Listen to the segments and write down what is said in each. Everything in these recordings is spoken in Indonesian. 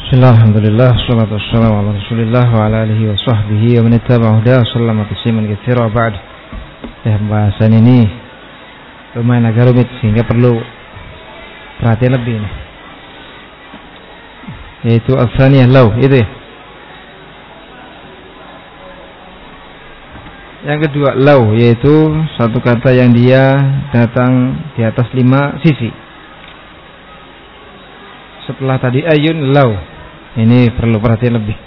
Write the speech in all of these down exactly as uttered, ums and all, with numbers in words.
Bismillah, alhamdulillah, salatu wassalamu ala rasulillah wa ala alihi wa sahbihi wa man ittaba'a hudahu sallama tasliman katsira wa ba'd. Ya, pembahasan ini lumayan agak rumit sehingga perlu perhatian lebih nih. Yaitu al-thaniyah law, itu ya. Yang kedua law, yaitu satu kata yang dia datang di atas lima sisi. Setelah tadi ayun, law. Ini perlu perhatian lebih.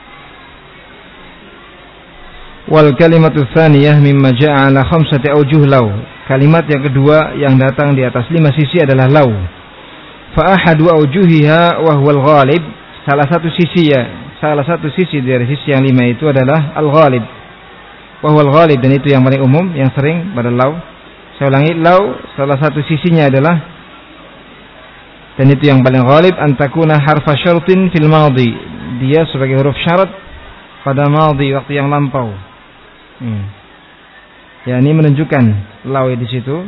Wal kalimatu tsaniyah mimma ja'a ala khamsati awjuh law. Kalimat yang kedua yang datang di atas lima sisi adalah law. Fa ahadu awjuhiha wa huwa al-ghalib. Salah satu sisi ya, salah satu sisi dari sisi yang lima itu adalah al-ghalib. Wa huwa al-ghalib, dan itu yang paling umum, yang sering pada law. Saya ulangi, law salah satu sisinya adalah, dan itu yang paling ghalib, antakuna harfa syartin fil madhi. Dia sebagai huruf syarat pada madhi, waktu yang lampau. Hmm. Ya, ini menunjukkan law di situ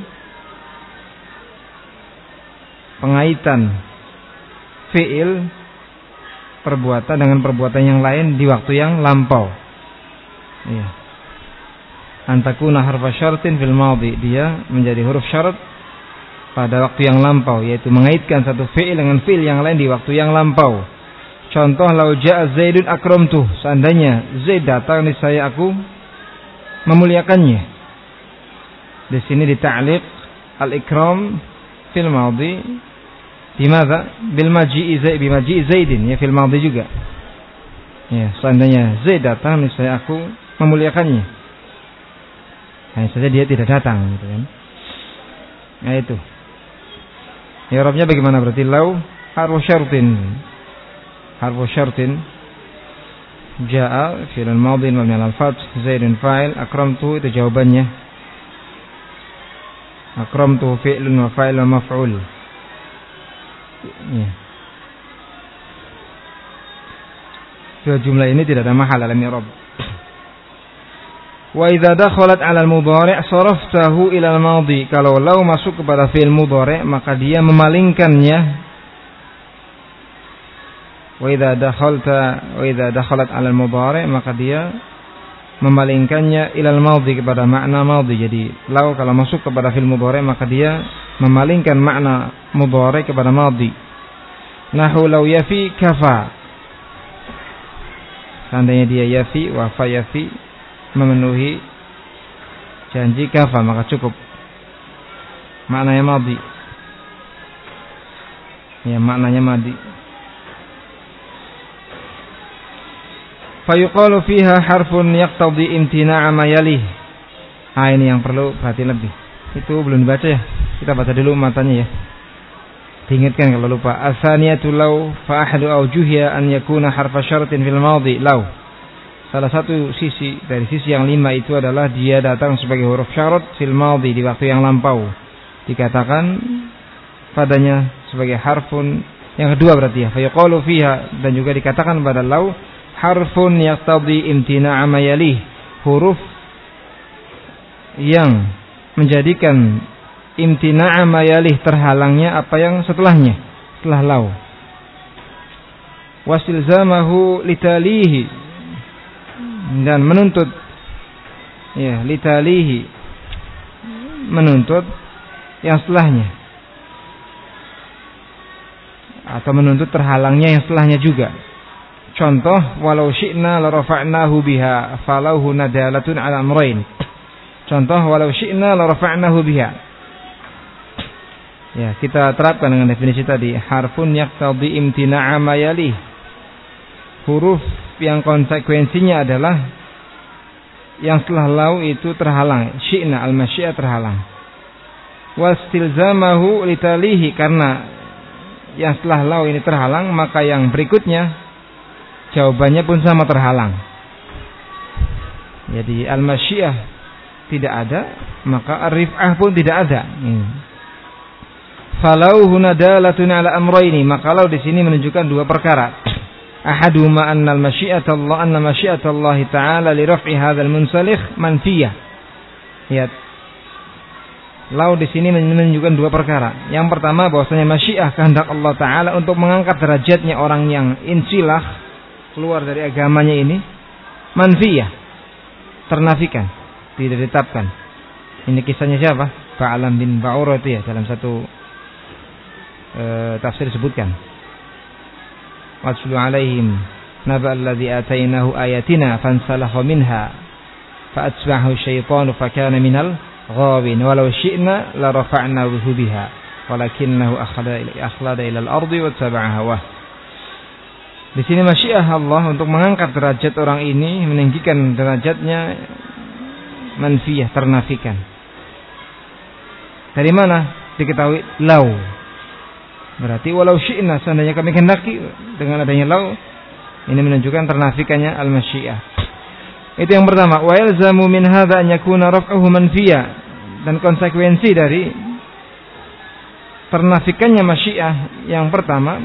pengaitan fiil perbuatan dengan perbuatan yang lain di waktu yang lampau. Ya. Antakuna harfa syartin fil madhi. Dia menjadi huruf syarat pada waktu yang lampau, yaitu mengaitkan satu fi'il dengan fi'il yang lain di waktu yang lampau. Contoh, lau ja'a Zaidun akramtuh. Seandainya Zaid datang, niscaya aku memuliakannya. Di sini di ta'liq al-ikram fil madhi bimadza? Bil maji'i Zaid, bi maji'i Zaidin, ya fil madhi juga. Ya, seandainya Zaid datang, niscaya aku memuliakannya. Hanya saja dia tidak datang, gitu kan. Nah itu. I'rabnya bagaimana berarti? Law harfu syartin. Harfu syartin. Ja'a fi'il madhi mabni 'ala al-fath, Zaidun fa'il, akramtu itu jawabannya. Akramtu fi'lun wa fa'il wa maf'ul. Ya. Dua jumlah ini tidak ada mahal dalam i'rab. Wa idza dakhalat 'ala al-mudhari' saraftahu ila al-madhi. Kalau law masuk kepada fi'il mudhari', maka dia memalingkannya. Wa idza dakhalta wa idza dakhalat 'ala al-mudhari', maka dia memalingkannya ila al-madhi, kepada makna madhi. Jadi law kalau masuk kepada fi'il mudhari', maka dia memalingkan makna mudhari' kepada madhi. Nahu law yafi kafa. Seandainya dia yafi wa fa yafi, memenuhi janji, kafa maka cukup. Maknanya madhi. Ya, maknanya madhi. Fayuqalu fiha harfun yaqtadi imtina'a ma yalih. Ah, ini yang perlu perhatian lebih. Itu belum dibaca ya. Kita baca dulu matanya ya. Diingatkan kalau lupa. As-saniyatu law fa ahadu awjuhiha an yakuna harfa syartin fil madhi. Law. Salah satu sisi dari sisi yang lima itu adalah dia datang sebagai huruf syarat fil madhi, di waktu yang lampau. Dikatakan padanya sebagai harfun. Yang kedua berarti ya, fa yuqalu fiha, dan juga dikatakan pada law harfun yaqtadi imtina'a ma yalih, huruf yang menjadikan imtina'a ma yalih, terhalangnya apa yang setelahnya, setelah law. Wasilzamahu litalihi, dan menuntut, ya, litalihi, menuntut yang setelahnya, atau menuntut terhalangnya yang setelahnya juga. Contoh, walau syi'na la rafa'nahu biha falauhu nadalatun 'ala amrayn. Contoh, walau syi'na la rafa'nahu biha. Ya, kita terapkan dengan definisi tadi, harfun yaqtadi imtina'a ma yalih, huruf yang konsekuensinya adalah yang setelah law itu terhalang. Syi'na, al-masyi'ah terhalang. Wastilzamahu litalihi, karena yang setelah law ini terhalang, maka yang berikutnya jawabannya pun sama terhalang. Jadi al-masyi'ah tidak ada, maka ar-rif'ah pun tidak ada. Hmm. Falau huna dalatun 'ala amrayni, maka law di sini menunjukkan dua perkara. Ahaduma anna al-masyi'ata Allah anna masyi'ata Allah ta'ala li raf'i hadzal munsalikh manfiyah. Ya. Lau di sini menunjukkan dua perkara. Yang pertama bahwasanya masyiah kehendak Allah Ta'ala untuk mengangkat derajatnya orang yang insilah keluar dari agamanya ini manfiyah, ternafikan, tidak ditetapkan. Ini kisahnya siapa? Ba'alam bin Ba'ura itu ya, dalam satu e, tafsir disebutkan. Watslu alaihim naba alladhi atainahu ayatina fansalakha minha fa'atsbahu syaitanu fakana minal ghawin walau syi'na la rafa'nahu biha walakinnahu akhlada ila al-ardi wattaba'a hawah. Di sini masyiah Allah untuk mengangkat derajat orang ini, meninggikan derajatnya manfiyah, ternafikan. Dari mana diketahui? Lau. Berarti walau syi'na, seandainya kami kehendaki, dengan adanya lau ini menunjukkan ternafikannya al-masyiah. Itu yang pertama. Wa yalzamu min hadza an yakuna raf'uhu manfiya, dan konsekuensi dari ternafikannya masyiah yang pertama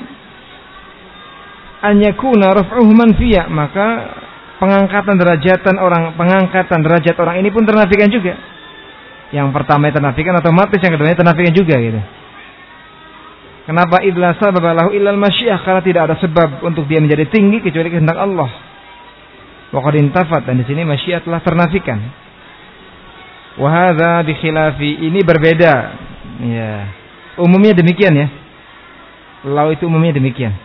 an yakuna raf'uhu manfiya, maka pengangkatan derajatan orang pengangkatan derajat orang ini pun ternafikan juga. Yang pertama ternafikan otomatis, yang kedua ternafikan juga gitu. Kenapa? Idza sababa lahu illal masyiah, karena tidak ada sebab untuk dia menjadi tinggi kecuali kehendak Allah. Wa qad intafat, dan di sini masyiah telah ternafikan. Wa hadza bi khilafi, ini berbeda. Ya. Umumnya demikian ya. Lau itu umumnya demikian.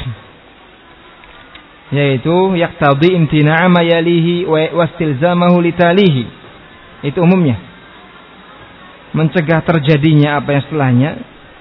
Yaitu yaqtadi imtina'a ma yalihi wa istilzamahu litalihi. Itu umumnya. Mencegah terjadinya apa yang setelahnya,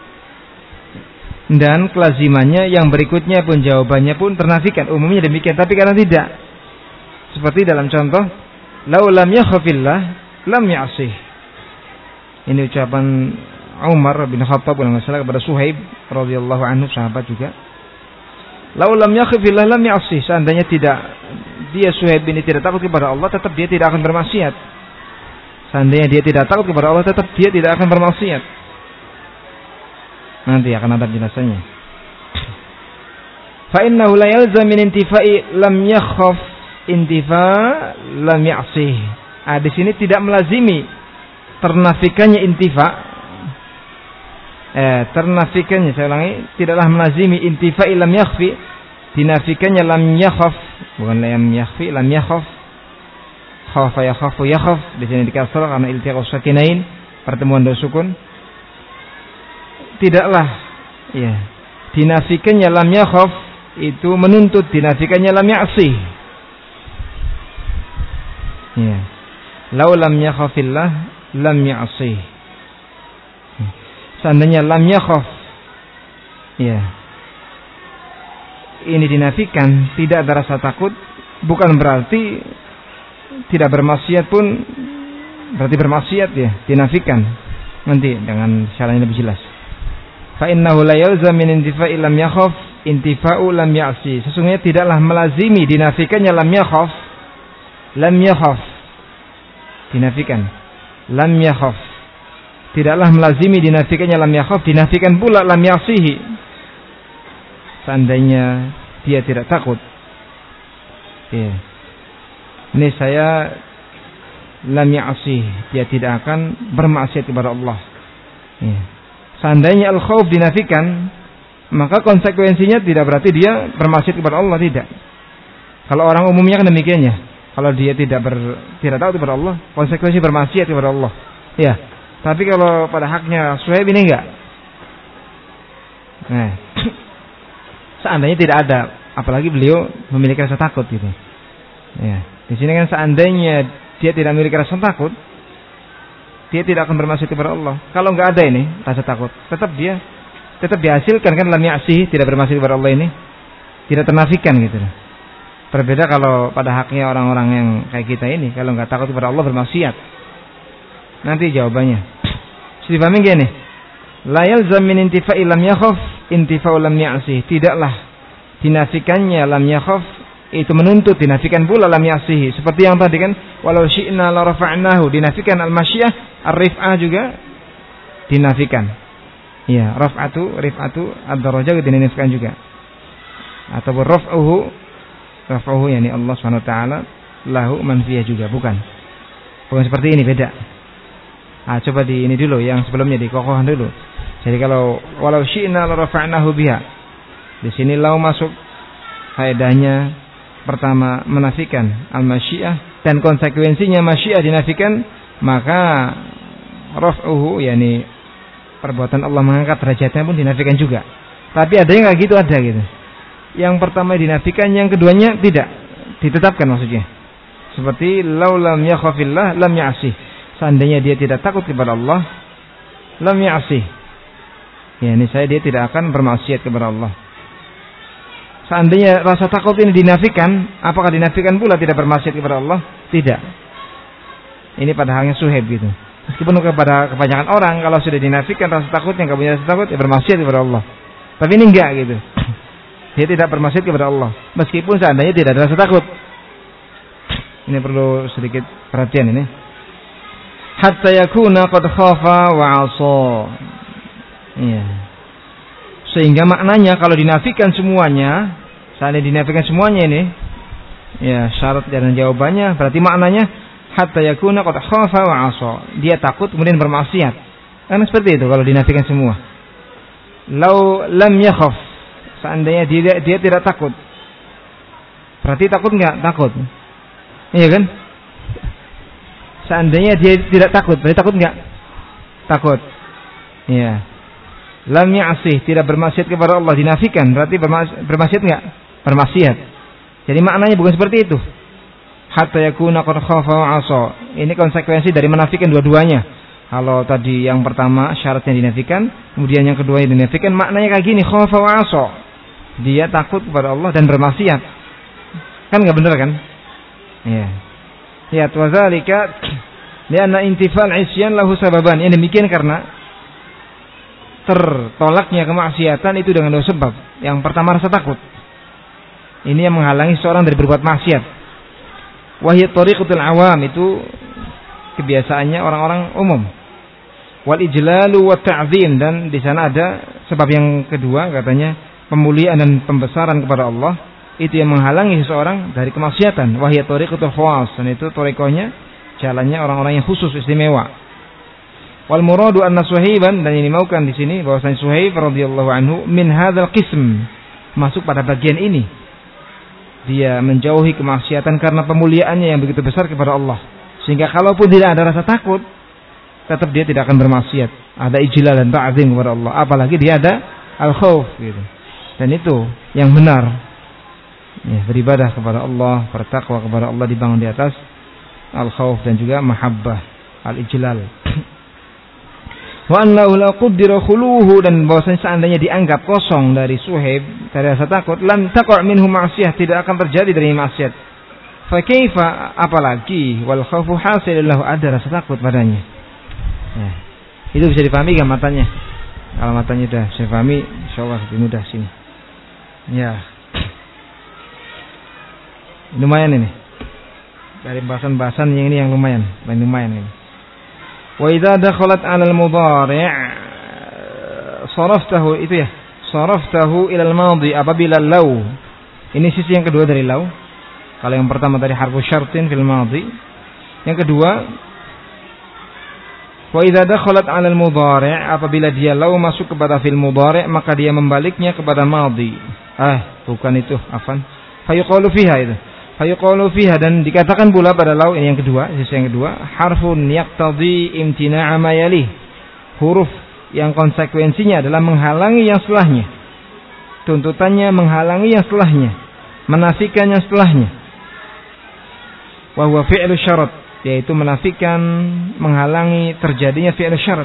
dan kelazimannya yang berikutnya pun jawabannya pun ternafikan. Umumnya demikian, tapi karena tidak. Seperti dalam contoh, lau lam yakhafillah lam ya'sih. Ini ucapan Umar bin Khattab kalau enggak salah kepada Suhaib radhiyallahu anhu, sahabat juga. Lau lam yakhafillah lam ya'sih. Seandainya tidak dia Suhaib ini tidak takut kepada Allah, tetap dia tidak akan bermaksiat. Seandainya dia tidak takut kepada Allah, tetap dia tidak akan bermaksiat. Nanti akan ada penjelasannya. Fa innahu la yalzam min intifa'i lam yakhaf intifa lam ya'sih. Ah, di sini tidak melazimi ternafikannya intifa. Eh, ternafikannya, saya ulangi, tidaklah melazimi intifa'i lam yakhfi, dinafikannya lam yakhaf, bukan lam yakhfi, lam yakhaf. Khafa yakhafu yakhaf, di sini dikasar karena iltiqa'us sakinain, pertemuan dua sukun. Tidaklah ya, dinafikannya lam yakhaf itu menuntut dinafikannya lam ya'sih. Ya. Lau lam yakhafillah lam ya'sih. Seandainya lam yakhaf, ya, ini dinafikan, tidak ada rasa takut, bukan berarti tidak bermaksiat pun berarti bermaksiat ya, dinafikan. Nanti dengan caranya lebih jelas. Fa innahu la yalzam min intifa'i lam yakhaf intifa'u lam ya'si. Sesungguhnya tidaklah melazimi dinafikannya lam yakhaf, lam yakhaf, dinafikan lam yakhaf, tidaklah melazimi dinafikannya lam yakhaf, dinafikan pula lam ya'sihi. Seandainya dia tidak takut, ya, ini saya lam ya'sih, dia tidak akan bermaksiat kepada Allah, ya. Seandainya al-khauf dinafikan, maka konsekuensinya tidak berarti dia bermaksiat kepada Allah, tidak. Kalau orang umumnya kan demikiannya. Kalau dia tidak ber, tidak tahu kepada Allah, konsekuensi bermaksiat kepada Allah. Ya. Tapi kalau pada haknya Suhaib ini enggak. Nah, seandainya tidak ada, apalagi beliau memiliki rasa takut gitu. Ya. Di sini kan seandainya dia tidak memiliki rasa takut, dia tidak akan bermaksiat kepada Allah. Kalau enggak ada ini rasa takut, tetap dia tetap dihasilkan kan lam ya'sih, tidak bermaksiat kepada Allah ini, tidak ternafikan gitu. Berbeda kalau pada haknya orang-orang yang kayak kita ini, kalau enggak takut kepada Allah bermaksiat. Nanti jawabannya. Sudah paham gini? La yalzam min intifa'i lam yakhaf intifa'u lam ya'sih. Tidaklah dinafikannya lam yakhaf itu menuntut dinafikan pula lam ya'sih. Seperti yang tadi kan, walau syi'na la rafa'nahu, dinafikan al-masyiyah, ar-rif'ah juga dinafikan. Ya, raf'atu, rif'atu, ad-darajah dinafikan juga. Atau raf'uhu, raf'uhu yani Allah Subhanahu wa taala lahu manfiyah juga, bukan. Bukan seperti ini, beda. Ah, coba di ini dulu yang sebelumnya di kokohan dulu. Jadi kalau walau syi'na la rafa'nahu biha. Di sini lau masuk faedahnya pertama menafikan al-masyiah dan konsekuensinya masyiah dinafikan, maka raf'uhu yakni perbuatan Allah mengangkat derajatnya pun dinafikan juga. Tapi ada yang enggak gitu, ada gitu. Yang pertama dinafikan, yang keduanya tidak ditetapkan maksudnya. Seperti lau lam yakhafillah lam ya'sih. Seandainya dia tidak takut kepada Allah, lam ya'sih. Ya, ini saya dia tidak akan bermaksiat kepada Allah. Seandainya rasa takut ini dinafikan, apakah dinafikan pula tidak bermaksiat kepada Allah? Tidak. Ini pada halnya Suhaib gitu. Meskipun kepada kebanyakan orang kalau sudah dinafikan rasa takutnya, enggak punya rasa takut, ya bermaksiat kepada Allah. Tapi ini enggak gitu. Dia tidak bermaksiat kepada Allah meskipun seandainya tidak ada rasa takut. Ini perlu sedikit perhatian ini. Hatta yakuna qad khafa wa 'asa. Iya. Sehingga maknanya kalau dinafikan semuanya, seandainya dinafikan semuanya ini, ya syarat dan jawabannya berarti maknanya hatta yakuna qad khafa wa 'asa. Dia takut kemudian bermaksiat. Kan seperti itu kalau dinafikan semua. Lau lam yakhaf, seandainya dia dia tidak takut. Berarti takut enggak? Takut. Iya kan? Seandainya dia tidak takut, berarti takut enggak? Takut. Iya. Lam ya'sih, tidak bermaksiat kepada Allah, dinafikan, berarti bermaksiat enggak? Bermaksiat. Jadi maknanya bukan seperti itu. Hatta yakuna qad khafa wa 'asa. Ini konsekuensi dari menafikan dua-duanya. Kalau tadi yang pertama syaratnya dinafikan, kemudian yang kedua dinafikan, maknanya kayak gini, khafa wa 'asa. Dia takut kepada Allah dan bermaksiat. Kan enggak benar kan? Ya. Ya, wazalika lianna intifal isyan lahu sababan. Yang demikian karena tertolaknya kemaksiatan itu dengan dua sebab. Yang pertama rasa takut. Ini yang menghalangi seorang dari berbuat maksiat. Wa hiya tariqatul awam, itu kebiasaannya orang-orang umum. Wal ijlalu wa ta'zim, dan di sana ada sebab yang kedua katanya pemuliaan dan pembesaran kepada Allah. Itu yang menghalangi seseorang dari kemaksiatan. Wahya tariqatul khawas, dan itu tariqahnya jalannya orang-orang yang khusus istimewa. Wal muradu anna Suhaiban, dan ini maukan di sini bahwasanya Suhaib radhiyallahu anhu min hadzal qism, masuk pada bagian ini. Dia menjauhi kemaksiatan karena pemuliaannya yang begitu besar kepada Allah. Sehingga kalaupun tidak ada rasa takut, tetap dia tidak akan bermaksiat. Ada ijlal dan ta'zim kepada Allah, apalagi dia ada al-khauf gitu. Dan itu yang benar. Ya, beribadah kepada Allah, bertakwa kepada Allah dibangun di atas al-khauf dan juga mahabbah, al-ijlal. Wa annahu la qaddara khuluhu, dan bahwasanya seandainya dianggap kosong dari Suhaib dari rasa takut, lam taqa' minhu ma'siyah, tidak akan terjadi dari maksiat. Fa kaifa, apalagi wal khaufu hasil lahu, ada rasa takut padanya. Ya. Itu bisa dipahami enggak matanya? Kalau matanya sudah bisa dipahami, insyaallah lebih mudah sini. Ya. Lumayan ini. Dari bahasan-bahasan yang ini yang lumayan, yang lumayan ini. Wa idza dakhalat 'ala al-mudhari' saraftahu, itu ya. Saraftahu ila al-madhi, apabila law. Ini sisi yang kedua dari law. Kalau yang pertama tadi harfu syartin fil madhi. Yang kedua, wa idza dakhalat 'ala al-mudhari', apabila dia law masuk kepada fil mudhari', maka dia membaliknya kepada madhi. Ah, bukan itu, afan. Fayuqalu fiha, itu. Fayuqalu fiha, dan dikatakan pula pada law ini yang kedua, sisi yang kedua, harfun yaqtadi imtina'a ma yalih. Huruf yang konsekuensinya adalah menghalangi yang setelahnya. Tuntutannya menghalangi yang setelahnya, menafikan yang setelahnya. Wa huwa fi'lu syarat, yaitu menafikan, menghalangi terjadinya fi'lu syarat.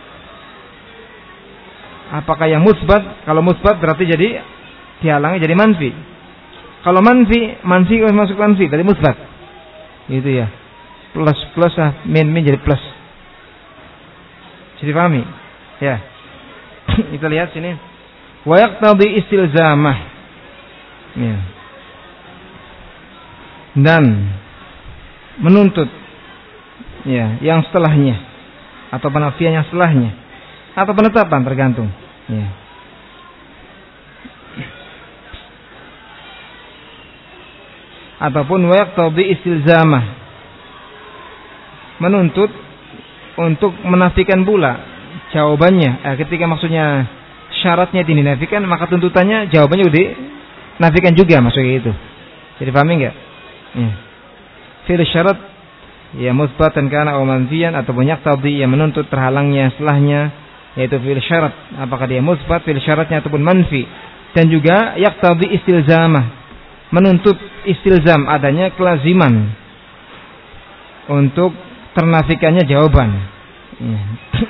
Apakah yang musbat? Kalau musbat berarti jadi dihalangi jadi manfi. Kalau manfi, manfi harus masuk manfi dari musbat. Itu ya. Plus plus ah, min min jadi plus. Jadi pahami? Ya. Kita lihat sini. Wa yaqtadi istilzamah. Ya. Dan menuntut ya, yang setelahnya atau penafian yang setelahnya atau penetapan tergantung. Ya. Ataupun wa yaqtadi istilzamah, menuntut untuk menafikan pula jawabannya. Eh, ketika maksudnya syaratnya dinafikan, maka tuntutannya jawabannya udah dinafikan juga, maksudnya itu. Jadi pahami enggak? Ya. Fi'il syarat ya musbatan kana aw manfiyan ataupun yaqtadi yang menuntut terhalangnya setelahnya, yaitu fi'il syarat, apakah dia musbat fi'il syaratnya ataupun manfi. Dan juga yaqtadi istilzamah, menuntut istilzam, adanya kelaziman untuk ternafikannya jawaban. Ya.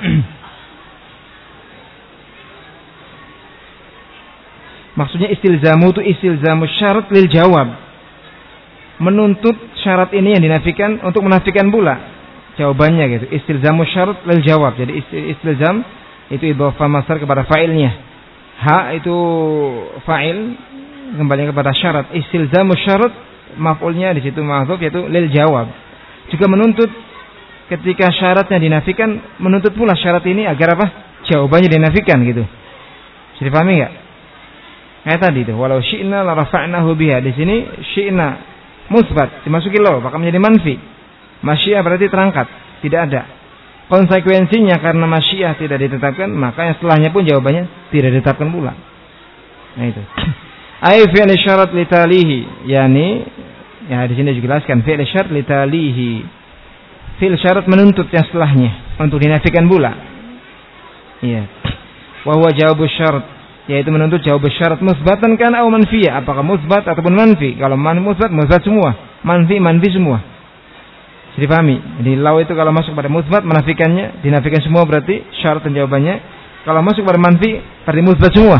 Maksudnya istilzamu itu istilzamu syarat lil jawab, menuntut syarat ini yang dinafikan untuk menafikan pula jawabannya gitu. Istilzamu syarat lil jawab. Jadi istilzam itu idhofah masdar kepada fa'ilnya. Ha itu fa'il kembali kepada syarat. Istilzamu syarat maf'ulnya di situ mahdzuf yaitu lil jawab. Juga menuntut ketika syaratnya dinafikan, menuntut pula syarat ini agar apa? Jawabannya dinafikan gitu. Bisa dipahami enggak? Kayak tadi itu, walau syi'na la rafa'nahu biha. Di sini syi'na musbat dimasuki law, maka menjadi manfi. Masyiah berarti terangkat, tidak ada. Konsekuensinya karena masyiah tidak ditetapkan, maka yang setelahnya pun jawabannya tidak ditetapkan pula. Nah itu. Ai fi'l syarat li talihi, yani ya di sini dijelaskan fi'l syarat li talihi. Fi'l syarat menuntut yang setelahnya untuk dinafikan pula. Iya. Wa huwa jawabus syarat, yaitu menuntut jawab syarat musbatan kan atau manfiyah, apakah musbat ataupun manfi. Kalau man musbat, musbat semua, manfi manfi semua. Jadi pahami. Jadi law itu kalau masuk pada musbat menafikannya, dinafikan semua berarti syarat dan jawabannya. Kalau masuk pada manfi berarti musbat semua.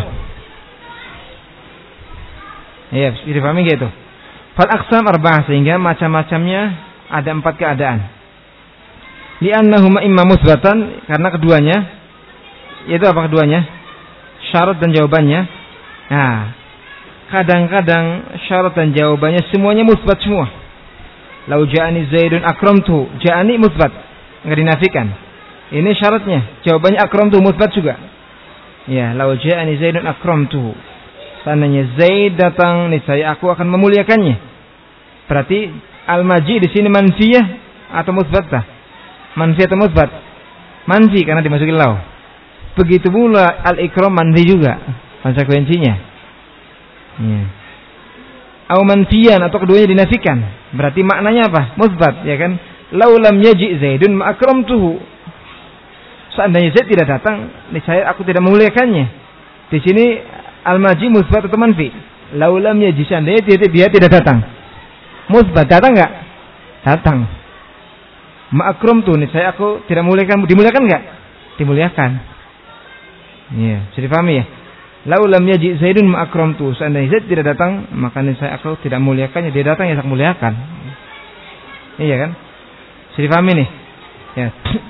Iya, jadi pahami gitu. Fal aqsam arba'ah, sehingga macam-macamnya ada empat keadaan. Li'annahuma imma musbatan, karena keduanya, yaitu apa keduanya? Syarat dan jawabannya. Nah, kadang-kadang syarat dan jawabannya semuanya musbat semua. Lau ja'ani Zaidun akramtu, ja'ani musbat, enggak dinafikan. Ini syaratnya, jawabannya akramtu musbat juga. Ya, lau ja'ani Zaidun akramtu. Seandainya Zaid datang, niscaya aku akan memuliakannya. Berarti al-maji di sini manfiyah atau musbatah? Manfi atau musbat? Manfi karena dimasukin lau. Begitu pula al-ikram manfi juga konsekuensinya. Ya. Au manfiyan atau keduanya dinafikan. Berarti maknanya apa? Musbat, ya kan? Lau lam yaji Zaidun ma akramtuhu. Seandainya Zaid tidak datang, niscaya aku tidak memuliakannya. Di sini al-maji musbat atau manfi? Lau lam yaji, seandainya dia, dia tidak datang. Musbat, datang enggak? Datang. Ma akramtuhu, niscaya aku tidak memuliakan. Dimuliakan enggak? Dimuliakan. Iya, bisa dipahami ya. Lau lam yaji Zaidun ma akramtu, seandainya Zaid tidak datang, maka saya aku tidak muliakannya. Dia datang ya saya muliakan. Iya kan? Bisa dipahami nih. Ya.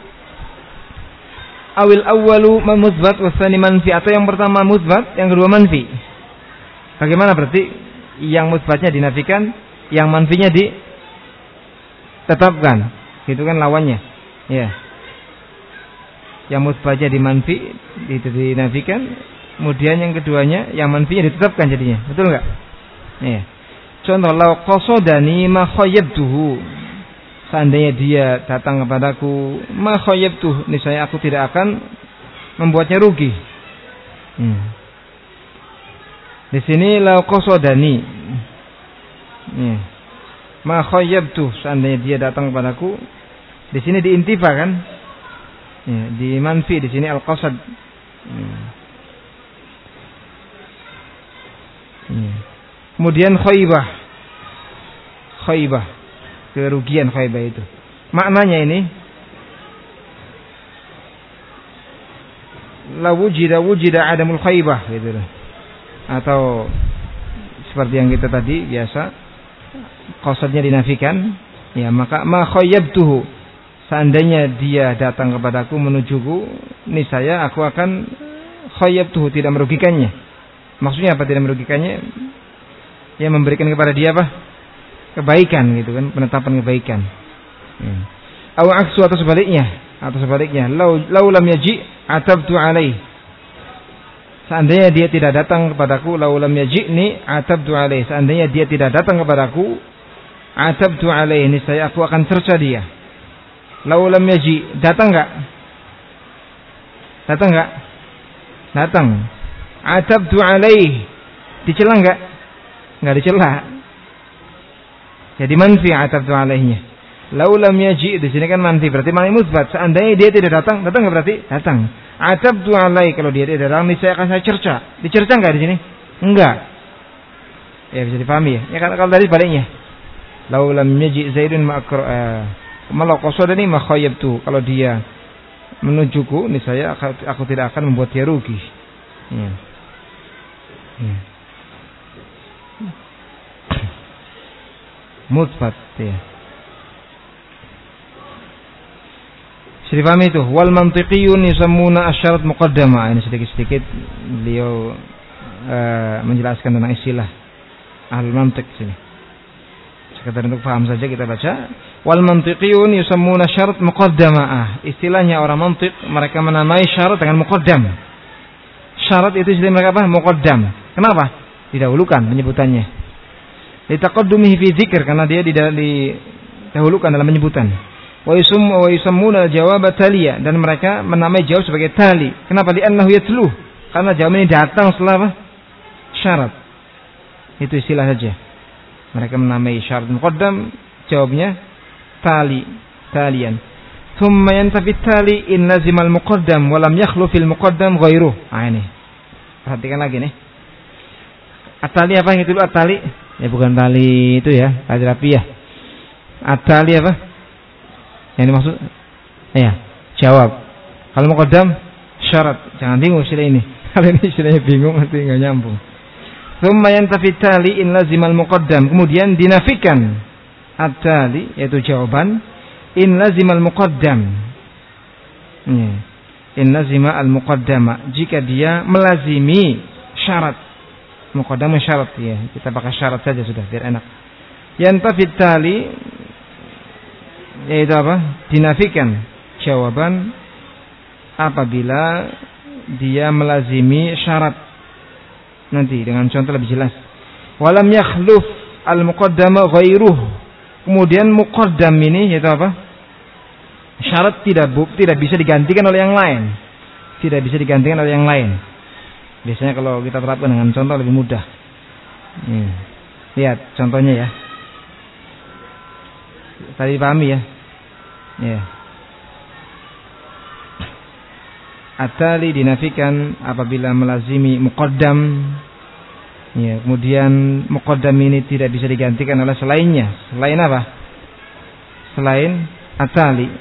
Awil awwalu musbat wa tsani manfi, atau yang pertama musbat, yang kedua manfi. Bagaimana berarti? Yang musbatnya dinafikan, yang manfinya ditetapkan. Gitu kan lawannya. Ya. Yang musbatnya dimanfi, itu dinafikan, kemudian yang keduanya yang manfinya ditetapkan jadinya. Betul enggak? Iya. Contoh, lau qasadani ma khayyabtuhu. Seandainya dia datang kepadaku, ma khayyabtuhu, niscaya aku tidak akan membuatnya rugi. Hmm. Di sini lau qasadani. Iya. Ma khayyabtuhu, seandainya dia datang kepadaku, di sini diintifa kan? Ya, di manfi di sini al-qasad. Ya. Ya. Kemudian khaybah. Khaybah, kerugian khaybah itu. Maknanya ini la wujida wujida adamul khaybah gitu loh. Atau seperti yang kita tadi biasa qasadnya dinafikan, ya maka ma khayyabtuhu, seandainya dia datang kepadaku menujuku, niscaya aku akan khayyabtuhu, tidak merugikannya. Maksudnya apa tidak merugikannya? Ya memberikan kepada dia apa? Kebaikan gitu kan, penetapan kebaikan. Aw aksu, atau sebaliknya, atau sebaliknya, lau lau lam yaji atabtu alaih. Seandainya dia tidak datang kepadaku, lau lam yaji'ni atabtu alaih. Seandainya dia tidak datang kepadaku, atabtu alaih, niscaya aku akan cerca dia. Lau lam yaji, datang enggak? Datang enggak? Datang. Atabtu alaih, dicela enggak? Enggak dicela. Jadi manfi atabtu alaihnya. Lau lam yaji, di sini kan manfi, berarti manfi musbat. Seandainya dia tidak datang, datang enggak berarti? Datang. Atabtu alaih, kalau dia tidak datang, saya akan saya cerca. Dicerca enggak di sini? Enggak. Ya bisa dipahami ya. Ya kalau tadi sebaliknya. Lau lam yaji Zaidun ma'akra uh, malau qasada ni ma khayyabtu. Kalau dia menujuku, niscaya aku, aku tidak akan membuat dia rugi. Ya. Ya. Mutfat ya. Bisa dipahami itu. Wal mantiqiyun yusammuna asyarat muqaddamah. Ini sedikit-sedikit beliau uh, menjelaskan tentang istilah ahlul mantiq sini. Sekedar untuk paham saja kita baca. Wal mantiqiyun yusammuna syarat muqaddamah. Istilahnya orang mantiq, mereka menamai syarat dengan muqaddam. Syarat itu istilah mereka apa? Muqaddam. Kenapa? Didahulukan penyebutannya. Litaqaddumihi fi dzikr, karena dia didahulukan dalam penyebutan. Wa yusum wa yusammuna jawab taliya, dan mereka menamai jawab sebagai tali. Kenapa? Li'annahu yatlu. Karena jawab ini datang setelah apa? Syarat. Itu istilah saja. Mereka menamai syarat muqaddam, jawabnya tali, talian. Thumma yantafi tali in lazimal muqaddam wa lam yakhlu fil muqaddam ghairuh. Ah ini. Perhatikan lagi nih. Atali apa yang itu dulu atali? Ya bukan tali itu ya, tali rapiah. Atali apa? Yang dimaksud? Ya, jawab. Kalau muqaddam syarat. Jangan bingung istilah ini. Kalau ini istilahnya bingung nanti enggak nyambung. Thumma yantafi tali in lazimal muqaddam. Kemudian dinafikan at-tali, yaitu jawaban, in lazimal muqaddam. In lazima al-muqaddama, jika dia melazimi syarat. Muqaddam syarat ya. Kita pakai syarat saja sudah biar enak. Yantafi tali, yaitu apa? Dinafikan jawaban apabila dia melazimi syarat. Nanti dengan contoh lebih jelas. Walam yakhluf al-muqaddama ghairuh. Kemudian muqaddam ini yaitu apa? Syarat tidak tidak bisa digantikan oleh yang lain. Tidak bisa digantikan oleh yang lain. Biasanya kalau kita terapkan dengan contoh lebih mudah. Hmm. Lihat contohnya ya. Tadi pahami ya? Ya. At-tali dinafikan apabila melazimi muqaddam. Ya, kemudian muqaddam ini tidak bisa digantikan oleh selainnya. Selain apa? Selain at-tali.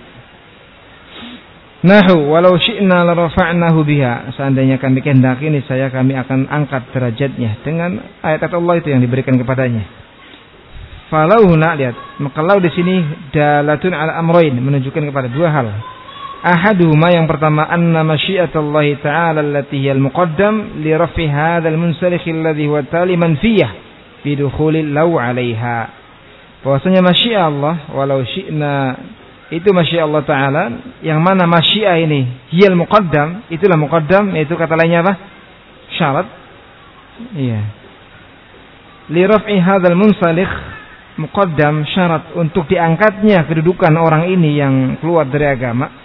Nahu walau syi'na la rafa'nahu biha. Seandainya kami kehendaki, niscaya kami akan angkat derajatnya dengan ayat Allah itu yang diberikan kepadanya. Falau huna, lihat. Maka lau di sini dalatun ala amrayn, menunjukkan kepada dua hal. Ahaduhuma, yang pertama, anna masyiatallahi ta'ala allati hiyal muqaddam li rafi hadzal munsalikh alladhi huwa tali manfiyah bi dukhulil law 'alaiha. Bahwasanya masyiah Allah, walau syi'na, itu masyiah Allah taala, yang mana masyiah ini hiyal muqaddam, itulah muqaddam, yaitu kata lainnya apa? Syarat. Iya. Li rafi hadzal munsalikh, muqaddam syarat untuk diangkatnya kedudukan orang ini yang keluar dari agama.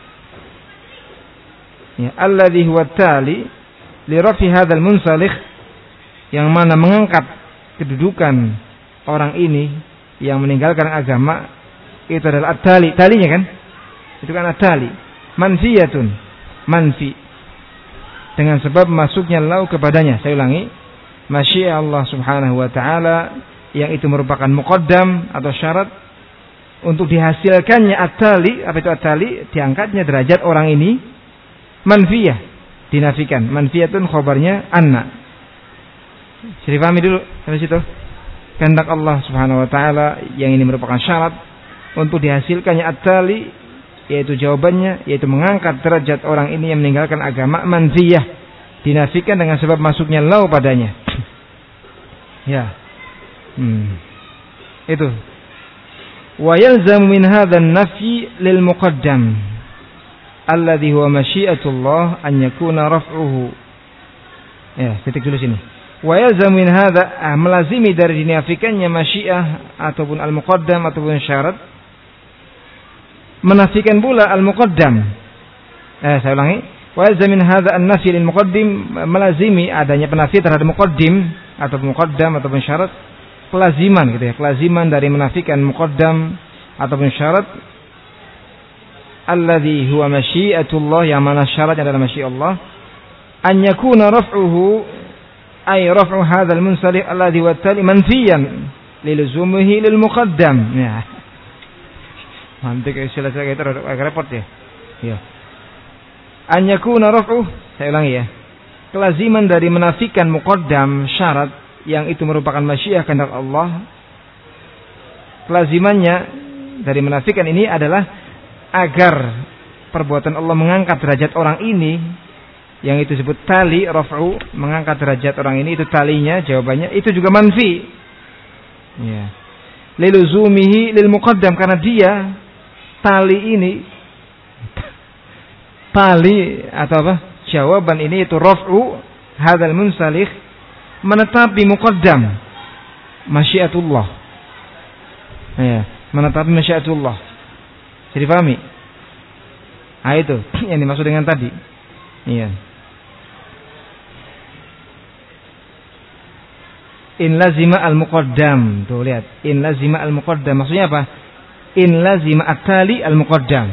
Ya, alladhi huwa tali li rafi hadzal munsalikh, yang mana mengangkat kedudukan orang ini yang meninggalkan agama, itu adalah at-tali, talinya kan? Itu kan at-tali. Manfiyatun, manfi. Dengan sebab masuknya lau kepadanya. Saya ulangi. Masyiah Allah Subhanahu wa taala yang itu merupakan muqaddam atau syarat untuk dihasilkannya at-tali, apa itu at-tali? Diangkatnya derajat orang ini. Manfiyah dinafikan. Manfiyatun khabarnya anna. Jadi pahami dulu sampai situ. Kehendak Allah Subhanahu wa taala yang ini merupakan syarat untuk dihasilkannya at-tali, yaitu jawabannya, yaitu mengangkat derajat orang ini yang meninggalkan agama. Manfiyah dinafikan dengan sebab masuknya lau padanya. Ya. Hmm. Itu. Wa yalzamu min hadzal nafyi lil muqaddam alladhi huwa masyiatullah an yakuna raf'uhu. Ya, titik dulu sini. Wa yalzamu min hadza, ah, melazimi dari dinafikannya masyiah ataupun al-muqaddam ataupun syarat, menafikan pula al-muqaddam. Eh, saya ulangi. Wa yalzamu min hadza an-nafy lil muqaddim, melazimi adanya penafian terhadap muqaddim atau muqaddam ataupun syarat, kelaziman gitu ya, kelaziman dari menafikan muqaddam ataupun syarat alladhi huwa masyiatullah, yang mana syaratnya adalah masyiatullah, an yakuna raf'uhu ay raf'u hadzal munsalih alladhi wa tali manfiyan liluzumihi lil muqaddam. Ya. Nanti kayak istilah saya itu agak repot ya. Ya. An yakuna raf'u, saya ulangi ya. Kelaziman dari menafikan muqaddam syarat yang itu merupakan masyiah kehendak Allah. Kelazimannya dari menafikan ini adalah agar perbuatan Allah mengangkat derajat orang ini, yang itu disebut tali, raf'u, mengangkat derajat orang ini, itu talinya, jawabannya itu juga manfi. Ya. Liluzumihi lil muqaddam, karena dia tali ini, tali atau apa? Jawaban ini itu raf'u hadzal munsalih, menetapi muqaddam masyiatullah. Ya, menetapi masyiatullah. Jadi pahami? Ah, itu yang dimaksud dengan tadi. Iya. In lazima al-muqaddam. Tuh lihat, in lazima al-muqaddam maksudnya apa? In lazima at-tali al-muqaddam.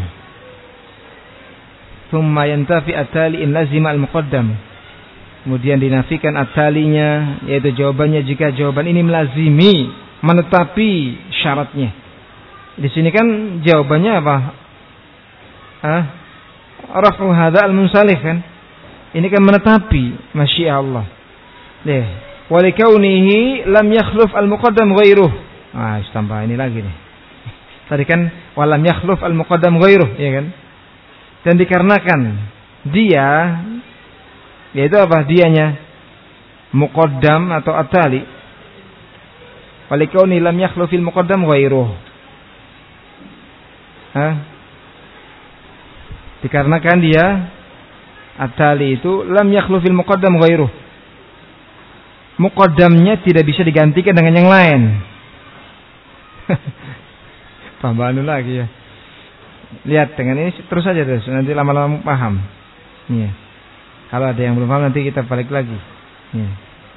Thumma yantafi at-tali in lazima al-muqaddam. Kemudian dinafikan at-talinya, yaitu jawabannya jika jawaban ini melazimi, menetapi syaratnya. Di sini kan jawabannya apa? Ah, rafu hadza al-munsalih kan? Ini kan menetapi masyiah Allah. Deh, wa likaunihi lam yakhluf al-muqaddam ghairuh. Ah, tambah ini lagi nih. Tadi kan wa lam yakhluf al-muqaddam ghairuh, ya kan? Dan dikarenakan dia, yaitu apa dianya? Muqaddam atau at-tali. Wa likaunihi lam yakhlufil muqaddam ghairuh. Hah? Dikarenakan dia at-tali itu lam yakhlufil muqaddam ghairuh. Muqaddamnya tidak bisa digantikan dengan yang lain. Tambahan lagi ya. Lihat dengan ini terus saja terus, nanti lama-lama paham. Iya. Kalau ada yang belum paham nanti kita balik lagi. Iya.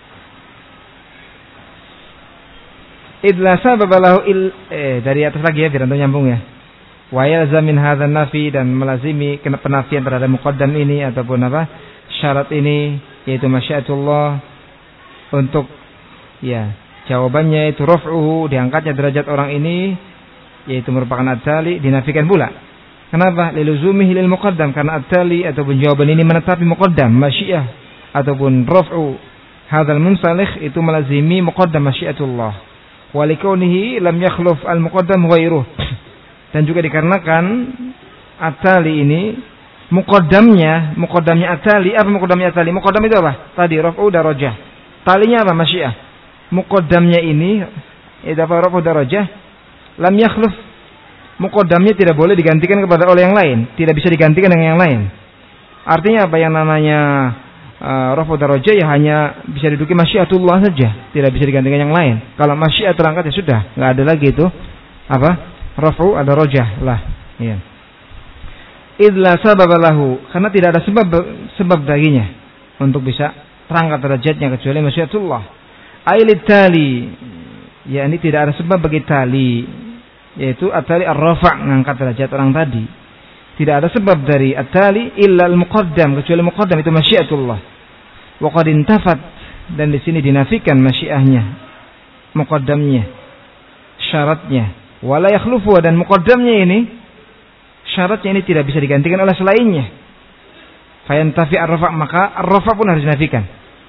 Idla sababalahu il eh dari atas lagi ya biar nanti nyambung ya. Wa yalzam min hadzal nafi, dan melazimi kena penafian terhadap muqaddam ini ataupun apa? Syarat ini yaitu masyiatullah, untuk ya jawabannya itu raf'uhu, diangkatnya derajat orang ini, yaitu merupakan at-tali, dinafikan pula. Kenapa? Liluzumihi lil muqaddam, karena at-tali ataupun jawaban ini menetapi muqaddam masyiah ataupun raf'u hadzal munsalih itu melazimi muqaddam masyiatullah. Wa likaunihi lam yakhluf al-muqaddam ghairuh. Dan juga dikarenakan at-tali ini muqaddamnya, muqaddamnya at-tali, apa muqaddamnya at-tali? Muqaddam itu apa? Tadi raf'u darajah. Talinya apa? Masyiah. Muqaddamnya ini itu apa? Raf'u darajah. Lam yakhluf, muqaddamnya tidak boleh digantikan kepada oleh yang lain, tidak bisa digantikan dengan yang lain. Artinya apa? Yang namanya uh, raf'u darajah ya hanya bisa diduduki masyiatullah saja, tidak bisa digantikan yang lain. Kalau masyiat terangkat ya sudah, enggak ada lagi itu apa? Rafu ada rojah lah, ya. Idla sababalahu, karena tidak ada sebab sebab baginya untuk bisa terangkat derajatnya kecuali masyiatullah. Ailit tali, ya ini tidak ada sebab bagi tali, yaitu at-tali ar-rafa', mengangkat derajat orang tadi. Tidak ada sebab dari at-tali illa al-muqaddam, kecuali muqaddam itu masyiatullah. Wa qad intafat, dan di sini dinafikan masyiahnya, muqaddamnya, syaratnya. Wala yakhlufu, dan muqaddamnya ini syaratnya ini tidak bisa digantikan oleh selainnya. Fayantafi ar-rafa', maka ar-rafa' pun harus dinafikan.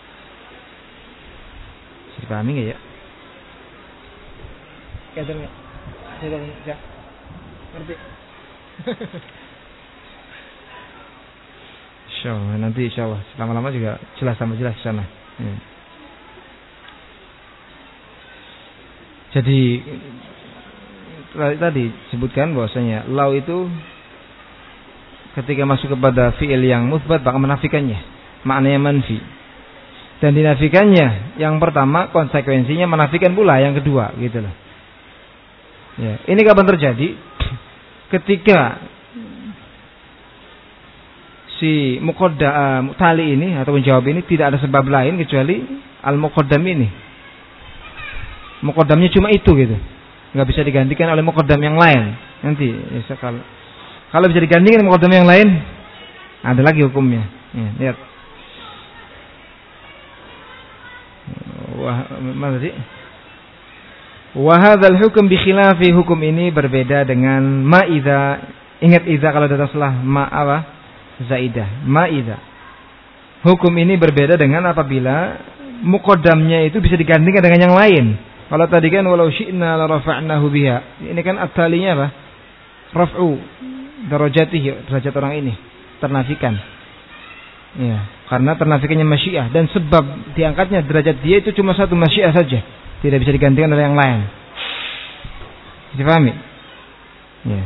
Bisa dipahami enggak ya? Kadang enggak? Tidak enggak. Ngerti? Insyaallah nanti insyaallah lama-lama juga jelas sama jelas sana. Ya. Jadi tadi sebutkan bahwasanya lau itu ketika masuk kepada fi'il yang musbat maka menafikannya, maknanya manfi. Dan dinafikannya yang pertama konsekuensinya menafikan pula yang kedua, gitu loh. Ya, ini kapan terjadi? ketika si muqaddam uh, tali ini atau menjawab ini tidak ada sebab lain kecuali al-muqaddam ini. Muqaddamnya cuma itu gitu. Enggak bisa digantikan oleh muqaddam yang lain. Nanti ya, kalau kalau bisa digantikan muqaddam yang lain ada lagi hukumnya. Ya, lihat. Wah, mana sih? Wa hadzal hukm bi khilafi, hukum ini berbeda dengan ma idza. Ingat idza kalau datang setelah ma apa? Zaidah. Ma idza. Hukum ini berbeda dengan apabila muqaddamnya itu bisa digantikan dengan yang lain. Kalau tadi kan walau syi'na la rafa'nahu biha. Ini kan at-talinya apa? Raf'u darajatihi, derajat orang ini ternafikan. Ya, karena ternafikannya masyiah dan sebab diangkatnya derajat dia itu cuma satu masyiah saja. Tidak bisa digantikan oleh yang lain. Dipahami? Ya.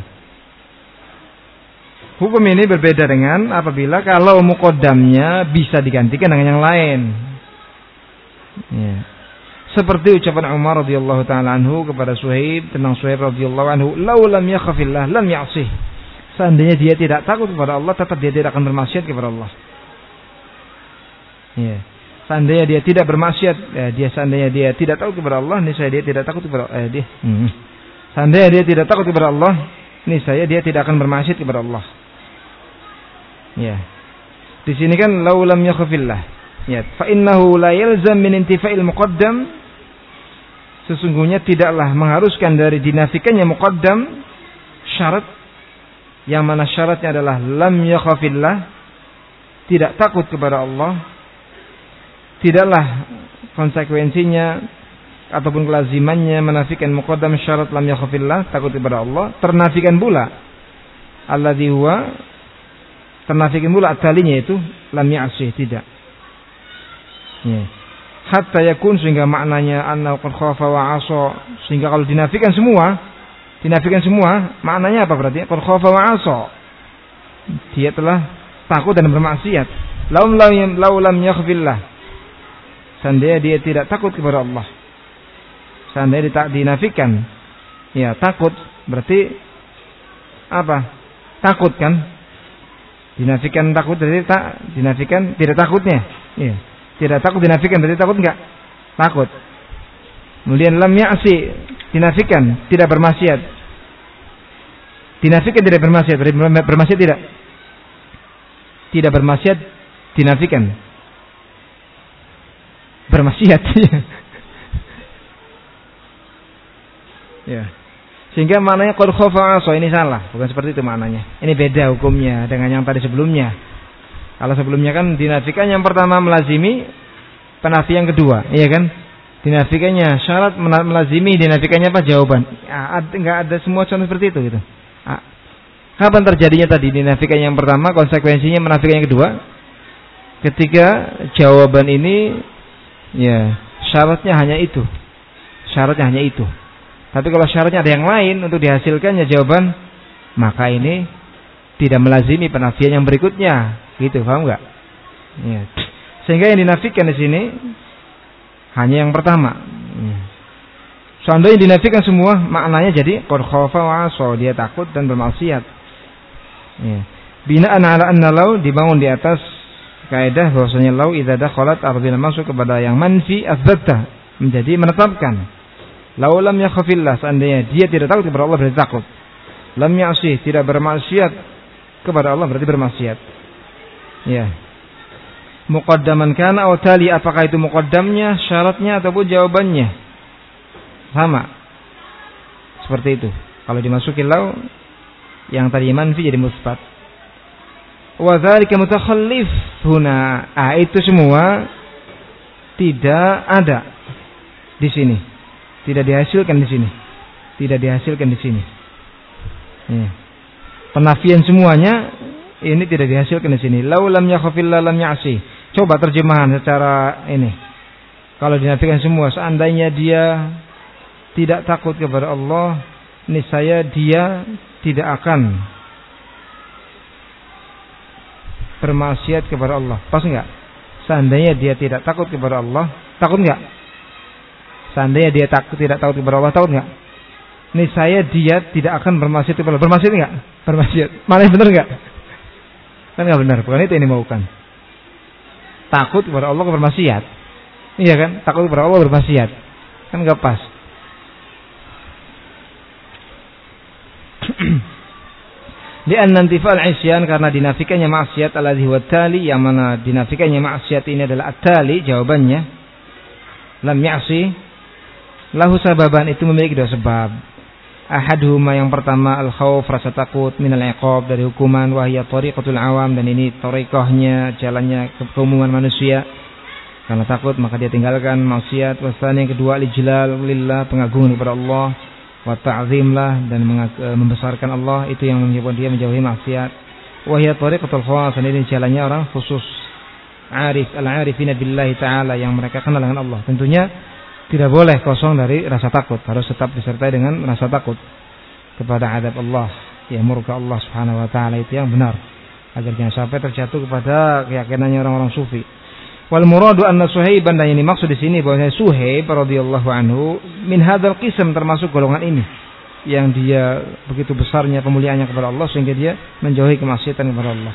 Hukum ini berbeda dengan apabila kalau muqaddamnya bisa digantikan dengan yang lain. Ya. Seperti ucapan Umar radhiyallahu taala anhu kepada Suhaib tentang Suhaib radhiyallahu anhu, "Lau lam yakhafillah lam ya'sih." Seandainya dia tidak takut kepada Allah, tetap dia tidak akan bermaksiat kepada Allah. Ya. Seandainya dia tidak bermaksiat, eh, dia seandainya dia tidak takut kepada Allah, niscaya dia tidak takut kepada eh, dia. Hmm. Seandainya dia tidak takut kepada Allah, niscaya dia tidak akan bermaksiat kepada Allah. Ya. Di sini kan lau lam yakhafillah. Ya, fa innahu la yalzam min intifa'il muqaddam. Sesungguhnya tidaklah mengharuskan dari dinafikannya muqaddam syarat yang mana syaratnya adalah lam yakhafillah, tidak takut kepada Allah. Tidaklah konsekuensinya ataupun kelazimannya menafikan muqaddam syarat lam yakhafillah, takut kepada Allah, ternafikan pula alladzi huwa, ternafikan pula talinya itu lam ya'sih, tidak. Ya. Hatta yakun, sehingga maknanya anna qad khafa wa 'asa, sehingga kalau dinafikan semua, dinafikan semua, maknanya apa berarti? Qad khafa wa 'asa. Dia telah takut dan bermaksiat. Lau lam lau lam yakhfillah. Seandainya dia tidak takut kepada Allah, seandainya dia dinafikan, ya takut, berarti apa? Takut kan? Dinafikan takut berarti tak, dinafikan tidak takutnya. Ya. Tidak takut dinafikan berarti takut enggak? Takut. Kemudian lam ya'si, dinafikan tidak bermaksiat. Dinafikan tidak bermaksiat, berarti bermaksiat tidak? Tidak bermaksiat, dinafikan bermaksiat. Ya. Sehingga maknanya qad khafa so ini salah, bukan seperti itu maknanya. Ini beda hukumnya dengan yang tadi sebelumnya. Kalau sebelumnya kan dinafikan yang pertama melazimi penafian kedua, iya kan? Dinafikannya syarat melazimi, dinafikannya apa? Jawaban. Ya, enggak ada semua contoh seperti itu gitu. Ah. Kapan terjadinya tadi dinafikan yang pertama, konsekuensinya menafikan yang kedua? Ketika jawaban ini ya, syaratnya hanya itu. Syaratnya hanya itu. Tapi kalau syaratnya ada yang lain untuk dihasilkannya jawaban, maka ini tidak melazimi penafian yang berikutnya. Gitu, paham enggak? Ya. Sehingga yang dinafikan di sini hanya yang pertama. Ya. Seandainya dinafikan semua, maknanya jadi qad khafa wa 'asa, dia takut dan bermaksiat. Ya. Bina'an 'ala anna law, dibangun di atas kaidah bahwasanya lau idza dakhalat, apabila masuk kepada yang manfi azbatta, menjadi menetapkan. Lau lam yakhafillah, seandainya dia tidak takut kepada Allah berarti takut. Lam ya'sih, tidak bermaksiat kepada Allah berarti bermaksiat. Ya. Muqaddaman kana aw tali, apakah itu muqaddamnya, syaratnya ataupun jawabannya? Sama. Seperti itu. Kalau dimasuki lau, yang tadi manfi jadi musbat. Wa dzalika mutakhallif huna. Ah, itu semua tidak ada di sini. Tidak dihasilkan di sini. Tidak dihasilkan di sini. Ya. Penafian semuanya ini tidak dihasilkan di sini. Lau lam yakhafillah lam ya'si. Coba terjemahan secara ini. Kalau dinafikan semua, seandainya dia tidak takut kepada Allah, niscaya dia tidak akan bermaksiat kepada Allah. Pas enggak? Seandainya dia tidak takut kepada Allah, takut enggak? Seandainya dia takut tidak takut kepada Allah, takut enggak? niscaya dia tidak akan bermaksiat kepada Allah. Bermaksiat enggak? Bermaksiat. Malah benar enggak? Kan enggak benar. Bukan itu yang dimaukan. Takut kepada Allah bermaksiat. Iya kan? Takut kepada Allah bermaksiat. Kan enggak pas. Li'anna intifa'al 'isyan, karena dinafikannya maksiat alladhi huwa tali, yang mana dinafikannya maksiat ini adalah at-tali, jawabannya lam ya'si lahu sababan, itu memiliki dua sebab. Ahaduhuma, yang pertama, al-khauf, rasa takut, minal iqab, dari hukuman, wa hiya tariqatul awam, dan ini tariqahnya, jalannya keumuman manusia. Karena takut maka dia tinggalkan maksiat. Wasani, yang kedua, al-ijlal lillah, pengagungan kepada Allah, wa ta'zim lah, dan membesarkan Allah, itu yang menyebabkan dia menjauhi maksiat. Wa hiya tariqatul khawas, dan ini jalannya orang khusus, arif, al-arifina billahi ta'ala, yang mereka kenal dengan Allah. Tentunya tidak boleh kosong dari rasa takut, harus tetap disertai dengan rasa takut kepada azab Allah, ya murka Allah subhanahu wa ta'ala, itu yang benar, agar jangan sampai terjatuh kepada keyakinannya orang-orang sufi. Wal muradu anna Suhaiban, dan ini maksud di sini bahwa Suhaib radhiyallahu anhu min hadzal qism, termasuk golongan ini yang dia begitu besarnya pemuliaannya kepada Allah sehingga dia menjauhi kemaksiatan kepada Allah.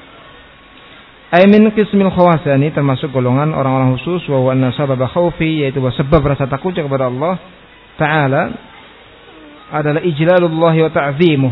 Ay min qismil khawasani, termasuk golongan orang-orang khusus, wa huwa anna sababa khaufi, yaitu bahwa sebab rasa takutnya kepada Allah Ta'ala adalah ijlalullah wa ta'zimuh,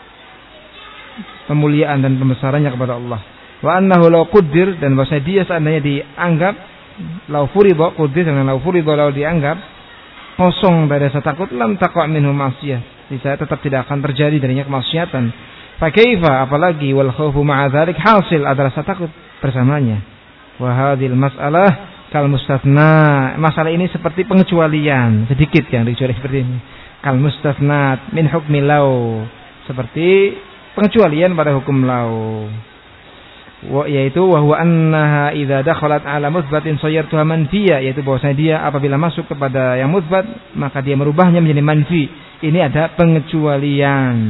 pemuliaan dan pembesarannya kepada Allah. Wa annahu law quddir, dan bahwa dia seandainya dianggap law furidha, quddir dengan law furidha, law dianggap kosong dari rasa takut, lam taqa' minhu ma'siyah, bisa tetap tidak akan terjadi darinya kemaksiatan. Fakaifa, apalagi wal khaufu ma'a dzalik hasil, ada rasa takut bersamanya. Wa hadhil mas'alah kal mustatsna, masalah ini seperti pengecualian, sedikit yang dikecualikan seperti ini. Kal mustatsnat min hukmi law, seperti pengecualian pada hukum law. Wa yaitu wa huwa annaha idza dakhalat ala mutsbatin sayyartuha manfiya, yaitu bahwasanya dia apabila masuk kepada yang mutsbat maka dia merubahnya menjadi manfi. Ini ada pengecualian.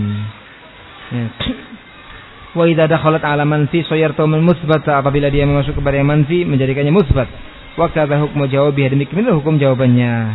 Wa idza dakhalat ala manfi sayyartuha min mutsbata, apabila dia masuk kepada yang manfi menjadikannya mutsbat. Wa kadza hukmu jawabihi, demikian hukum jawabannya.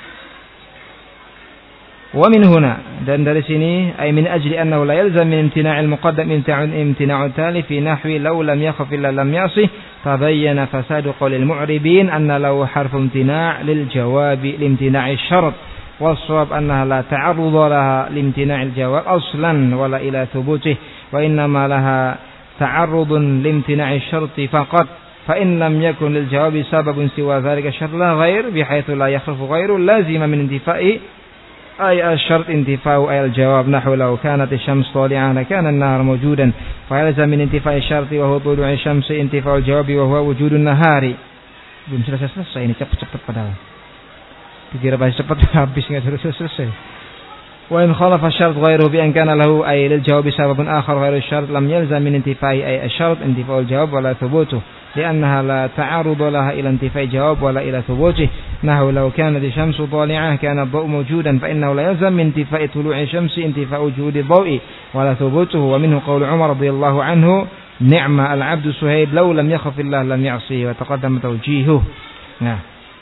Wa min huna, dan dari sini ay min ajli annahu la yalzam min imtina'il muqaddam imtina'u tali fi nahwi law lam yakhaf illa lam yasih, tabayyana fasadu qawlil mu'ribin anna law harfu imtina' lil jawabi limtina'i syart, was-shawab annaha la ta'arrud laha limtina'il jawab aslan wala ila thubutih, wa innama laha ta'arrudun limtina'i syarti faqat, fa in lam yakun lil jawabi sababun siwa dhalika syart la ghair, bihaythu la yakhrufu ghairu lazima min intifa'i أي الشرط انتفاء أي الجواب، نحو لو كانت الشمس طالعة لكان النهار موجودا، فيلزم من انتفاء الشرط وهو طلوع الشمس انتفاء الجواب وهو وجود النهار. Belum selesai-selesai ini, cepat-cepat padahal. Dikira bahasa cepat habis enggak selesai-selesai. Wa in khalafa الشرط غيره بأن كان له أي للجواب سبب آخر غير الشرط لم يلزم من انتفاء أي الشرط انتفاء الجواب ولا ثبوته، لأنها لا تعرض لها إلى انتفاء الجواب ولا إلى ثبوته. نحو لو كانت الشمس طالعة كان الضوء موجودا، فإنه لا يلزم من انتفاء طلوع الشمس انتفاء وجود الضوء ولا ثبوته. ومنه قول عمر رضي الله عنه نعم العبد سهيب لو لم يخف الله لم يعصيه، وتقدم توجيهه. Nah,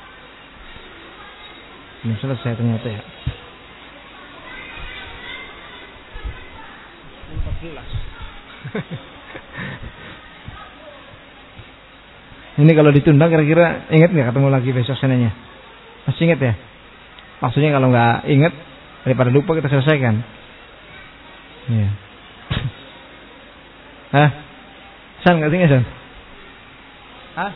ini selesai ternyata ya. empat belas. Ini kalau ditunda kira-kira ingat nggak ketemu lagi besok senanya? Masih ingat ya? Maksudnya kalau nggak ingat daripada lupa kita selesaikan. Ya. Hah? San nggak ingat San? Hah?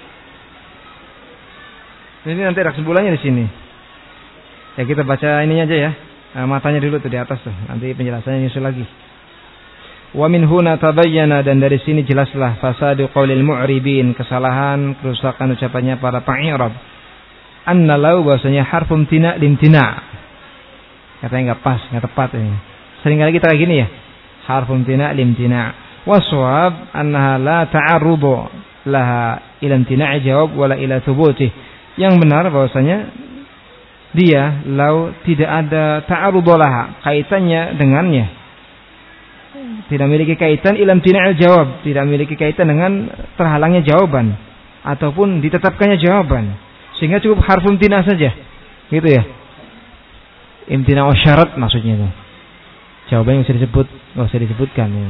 Ini nanti rak sebulannya di sini. Ya kita baca ininya aja ya. Nah, matanya dulu tuh di atas tuh. Nanti penjelasannya nyusul lagi. Wa min huna tabayyana, dan dari sini jelaslah fasadu qaulil mu'ribin, kesalahan kerusakan ucapannya para pa'irab. Anna law, bahwasanya harfum tina limtina. Katanya enggak pas, enggak tepat ini. Sering kali kita kayak gini ya. Harfum tina limtina. Waswab annaha la ta'arrudu laha ila imtina'i jawab wala ila thubutih. Yang benar bahwasanya dia law tidak ada ta'arrudu laha, kaitannya dengannya. Tidak memiliki kaitan ilam tina'il jawab, tidak memiliki kaitan dengan terhalangnya jawaban ataupun ditetapkannya jawaban, sehingga cukup harfun tina saja, gitu ya. imtina'u syarat maksudnya itu. Jawabannya bisa disebut, enggak usah disebutkan ya.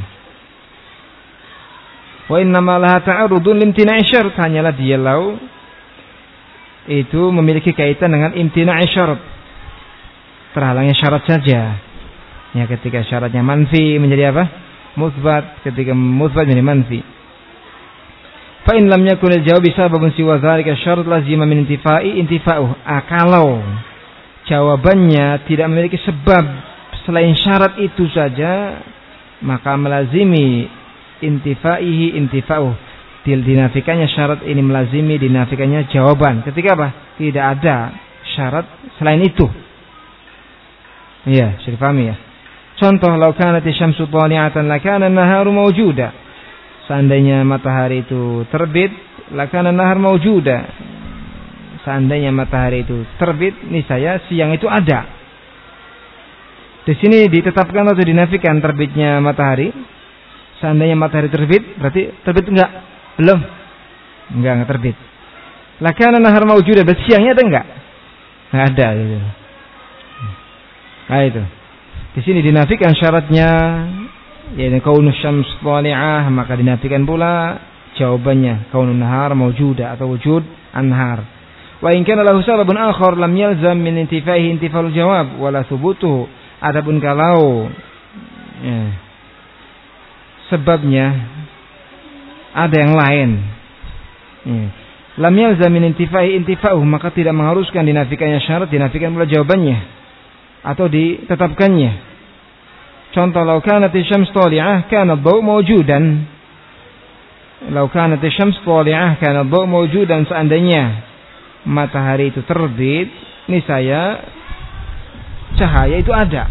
Wa innama laha ta'arudun limtina'i syarat, hanyalah dia lau itu memiliki kaitan dengan imtina'i syarat. Terhalangnya syarat saja. Ya, ketika syaratnya manfi menjadi apa? Mutsbat, ketika mutsbat menjadi manfi. Fa in lam yakun al-jawab sababun siwa dzalika syarat lazima min intifa'i intifa'uh. Ah, kalau jawabannya tidak memiliki sebab selain syarat itu saja, maka melazimi intifa'ihi intifa'uh. Dinafikannya syarat ini melazimi dinafikannya jawaban. Ketika apa? Tidak ada syarat selain itu. Iya, sudah paham ya. Contoh, lau kanat syamsu thani'atan lakana an-naharu mawjuda. Seandainya matahari itu terbit, lakana an-nahar mawjuda. Seandainya matahari itu terbit, niscaya siang itu ada. Di sini ditetapkan atau dinafikan terbitnya matahari. Seandainya matahari terbit, berarti terbit enggak? Belum. Enggak, enggak terbit. Lakana an-nahar mawjuda, berarti siangnya ada enggak? Enggak ada gitu. Nah itu. Di sini dinafikan syaratnya, yaitu kaunus syams thani'ah, maka dinafikan pula jawabannya kaunun nahar mawjuda atau wujud anhar. Wa in kana lahu sababun akhar lam yalzam min intifaihi intifa'ul jawab wala thubutuhu. Adapun kalau ya, sebabnya ada yang lain, ya, lam yalzam min intifaihi intifa'uh, maka tidak mengharuskan dinafikannya syarat, dinafikan pula jawabannya atau ditetapkannya. Contoh, lau kanat syams thali'ah kana ad-daw' mawjudan. Lau kanat syams thali'ah kana ad-daw' mawjudan, seandainya matahari itu terbit, niscaya cahaya itu ada.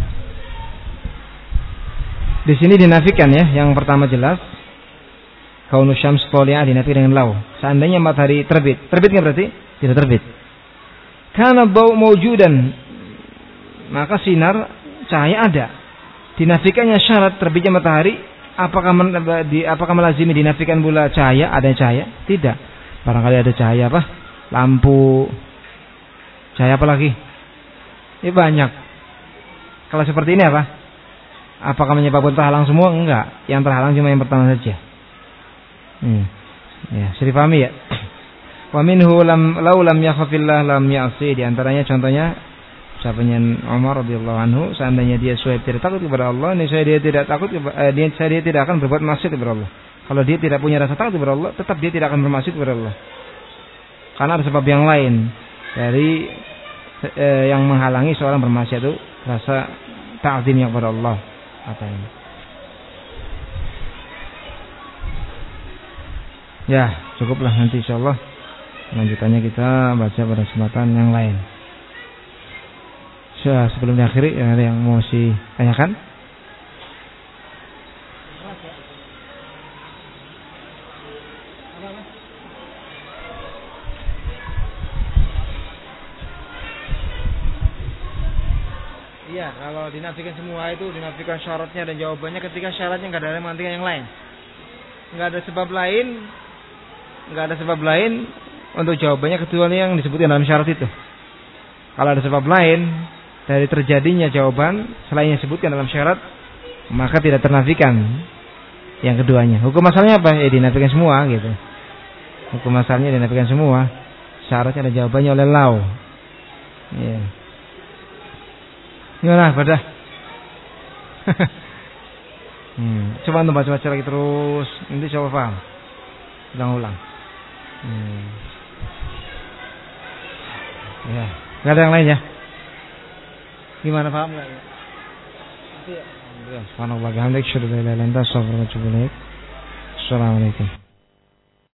Di sini dinafikan ya, yang pertama jelas kaunu syams thali'ah dinafikan dengan lau. Seandainya matahari terbit, terbit enggak berarti? Tidak terbit. Kana ad-daw' mawjudan, maka sinar cahaya ada. Dinafikannya syarat terbitnya matahari, apakah men, di, apakah melazimi dinafikan pula cahaya, ada cahaya? Tidak. Barangkali ada cahaya apa? Lampu. Cahaya apa lagi? Ini banyak. Kalau seperti ini apa? Apakah menyebabkan terhalang semua? Enggak. Yang terhalang cuma yang pertama saja. Hmm. Ya, sudah dipahami ya? Wa minhu lam law lam yakhafillah lam ya'si. Di antaranya contohnya sahabatnya Umar radhiyallahu anhu, seandainya dia suhaib tidak takut kepada Allah, niscaya dia tidak takut eh, dia, dia tidak akan berbuat maksiat kepada Allah. Kalau dia tidak punya rasa takut kepada Allah, tetap dia tidak akan bermaksiat kepada Allah. Karena ada sebab yang lain dari eh, yang menghalangi seorang bermaksiat itu rasa ta'zimnya kepada Allah. Apa ini? Ya, cukuplah, nanti insyaallah lanjutannya kita baca pada kesempatan yang lain. Sebelum diakhiri, ada yang mau si tanyakan? Iya, kalau dinafikan semua itu, dinafikan syaratnya dan jawabannya, ketika syaratnya nggak ada yang mengantikan yang lain, nggak ada sebab lain, nggak ada sebab lain untuk jawabannya kecuali yang disebutkan dalam syarat itu. Kalau ada sebab lain dari terjadinya jawaban selain yang disebutkan dalam syarat, maka tidak ternafikan yang keduanya. Hukum asalnya apa? Ya dinafikan semua gitu. Hukum asalnya dinafikan semua. Syaratnya ada jawabannya oleh lau. Ya. Gimana pada? hmm. Coba untuk baca-baca lagi terus. Nanti coba paham. Ulang-ulang. Hmm. Ya. Gak ada yang lain ya? Gimana, paham enggak ya? Alhamdulillah. Subhanallah, bihamdihi, asyhadu an la ilaha illa anta, astaghfiruka wa atubu ilaik. Assalamualaikum.